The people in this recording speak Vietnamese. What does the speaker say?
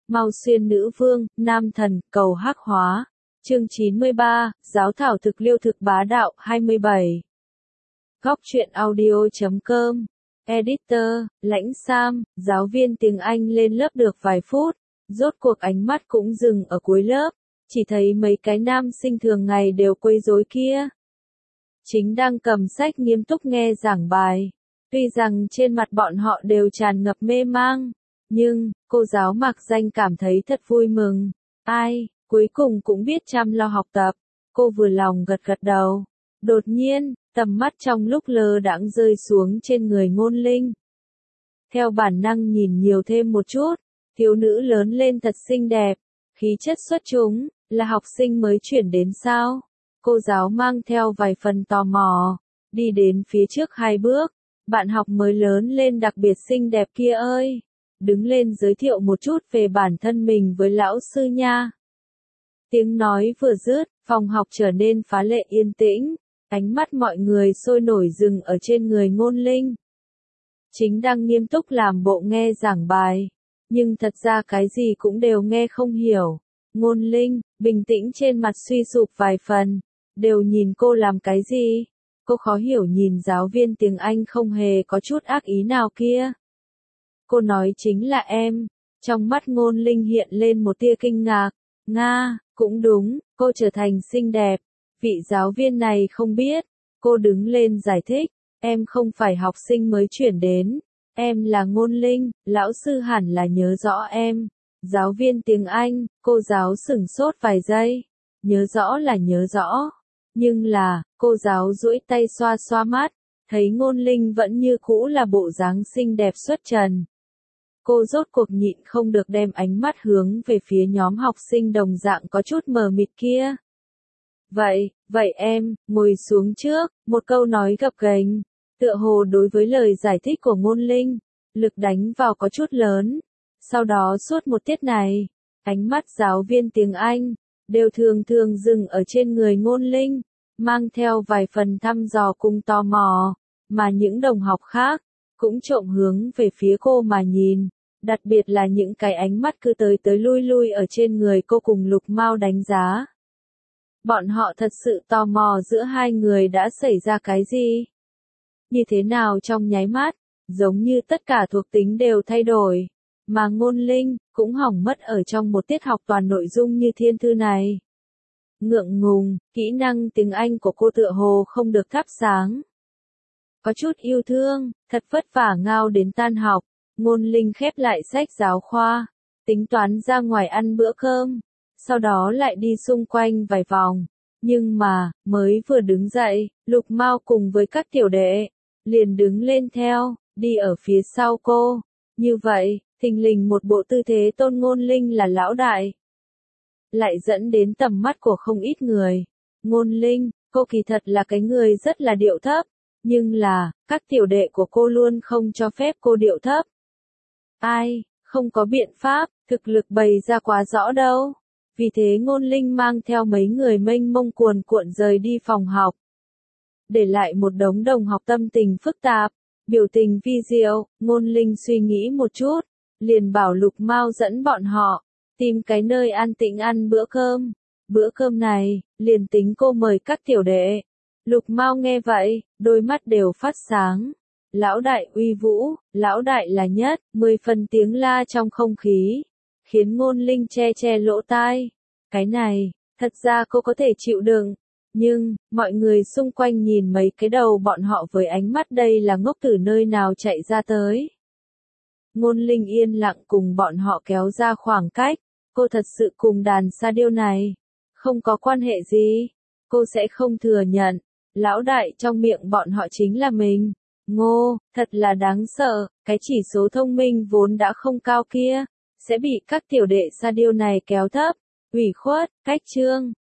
Mau Xuyên Nữ Vương, Nam Thần, Cầu Hắc Hóa. Chương 93, Giáo thảo thực liêu thực bá đạo, 27. Góc truyện audio.com. Editor, Lãnh Sam, giáo viên tiếng Anh lên lớp được vài phút, rốt cuộc ánh mắt cũng dừng ở cuối lớp, chỉ thấy mấy cái nam sinh thường ngày đều quấy rối kia. Chính đang cầm sách nghiêm túc nghe giảng bài, tuy rằng trên mặt bọn họ đều tràn ngập mê mang, nhưng cô giáo mặc danh cảm thấy thật vui mừng. Ai, cuối cùng cũng biết chăm lo học tập. Cô vừa lòng gật gật đầu. Đột nhiên, tầm mắt trong lúc lơ đãng rơi xuống trên người Ngôn Linh. Theo bản năng nhìn nhiều thêm một chút, thiếu nữ lớn lên thật xinh đẹp, khí chất xuất chúng, là học sinh mới chuyển đến sao? Cô giáo mang theo vài phần tò mò, đi đến phía trước 2 bước. Bạn học mới lớn lên đặc biệt xinh đẹp kia ơi, đứng lên giới thiệu một chút về bản thân mình với lão sư nha. Tiếng nói vừa dứt, phòng học trở nên phá lệ yên tĩnh, ánh mắt mọi người sôi nổi dừng ở trên người Ngôn Linh. Chính đang nghiêm túc làm bộ nghe giảng bài, nhưng thật ra cái gì cũng đều nghe không hiểu. Ngôn Linh, bình tĩnh trên mặt suy sụp vài phần, đều nhìn cô làm cái gì? Cô khó hiểu nhìn giáo viên tiếng Anh không hề có chút ác ý nào kia. Cô nói chính là em. Trong mắt Ngôn Linh hiện lên một tia kinh ngạc. Nga, cũng đúng, cô trở thành xinh đẹp. Vị giáo viên này không biết. Cô đứng lên giải thích. Em không phải học sinh mới chuyển đến. Em là Ngôn Linh, lão sư hẳn là nhớ rõ em. Giáo viên tiếng Anh, cô giáo sửng sốt vài giây. Nhớ rõ là nhớ rõ. Nhưng là, cô giáo duỗi tay xoa xoa mắt, thấy Ngôn Linh vẫn như cũ là bộ dáng xinh đẹp xuất trần. Cô rốt cuộc nhịn không được đem ánh mắt hướng về phía nhóm học sinh đồng dạng có chút mờ mịt kia. Vậy em, ngồi xuống trước, một câu nói gập ghềnh, tựa hồ đối với lời giải thích của Ngôn Linh, lực đánh vào có chút lớn. Sau đó suốt một tiết này, ánh mắt giáo viên tiếng Anh đều thường thường dừng ở trên người Ngôn Linh, mang theo vài phần thăm dò cùng tò mò, mà những đồng học khác cũng trộm hướng về phía cô mà nhìn, đặc biệt là những cái ánh mắt cứ tới tới lui lui ở trên người cô cùng Lục Mao đánh giá. Bọn họ thật sự tò mò giữa hai người đã xảy ra cái gì? Như thế nào trong nháy mắt, giống như tất cả thuộc tính đều thay đổi, mà Ngôn Linh cũng hỏng mất ở trong một tiết học toàn nội dung như thiên thư này. Ngượng ngùng, kỹ năng tiếng Anh của cô tựa hồ không được thắp sáng. Có chút yêu thương, thật vất vả ngao đến tan học, Ngôn Linh khép lại sách giáo khoa, tính toán ra ngoài ăn bữa cơm, sau đó lại đi xung quanh vài vòng. Nhưng mà, mới vừa đứng dậy, Lục Mao cùng với các tiểu đệ, liền đứng lên theo, đi ở phía sau cô. Như vậy, thình lình một bộ tư thế tôn Ngôn Linh là lão đại, lại dẫn đến tầm mắt của không ít người. Ngôn Linh, cô kỳ thật là cái người rất là điệu thấp, nhưng là, các tiểu đệ của cô luôn không cho phép cô điệu thấp. Ai, không có biện pháp, thực lực bày ra quá rõ đâu. Vì thế Ngôn Linh mang theo mấy người mênh mông cuồn cuộn rời đi phòng học, để lại một đống đồng học tâm tình phức tạp, biểu tình vi diệu. Ngôn Linh suy nghĩ một chút, liền bảo Lục Mao dẫn bọn họ tìm cái nơi an tĩnh ăn bữa cơm. Bữa cơm này, liền tính cô mời các tiểu đệ. Lục Mao nghe vậy, đôi mắt đều phát sáng. Lão đại uy vũ, lão đại là nhất, 10 phần tiếng la trong không khí, khiến Ngôn Linh che che lỗ tai. Cái này, thật ra cô có thể chịu đựng, nhưng, mọi người xung quanh nhìn mấy cái đầu bọn họ với ánh mắt đây là ngốc từ nơi nào chạy ra tới. Ngôn Linh yên lặng cùng bọn họ kéo ra khoảng cách. Cô thật sự cùng đàn sa điêu này không có quan hệ gì. Cô sẽ không thừa nhận. Lão đại trong miệng bọn họ chính là mình. Ngô, thật là đáng sợ. Cái chỉ số thông minh vốn đã không cao kia, sẽ bị các tiểu đệ sa điêu này kéo thấp. Ủy khuất, cách chương.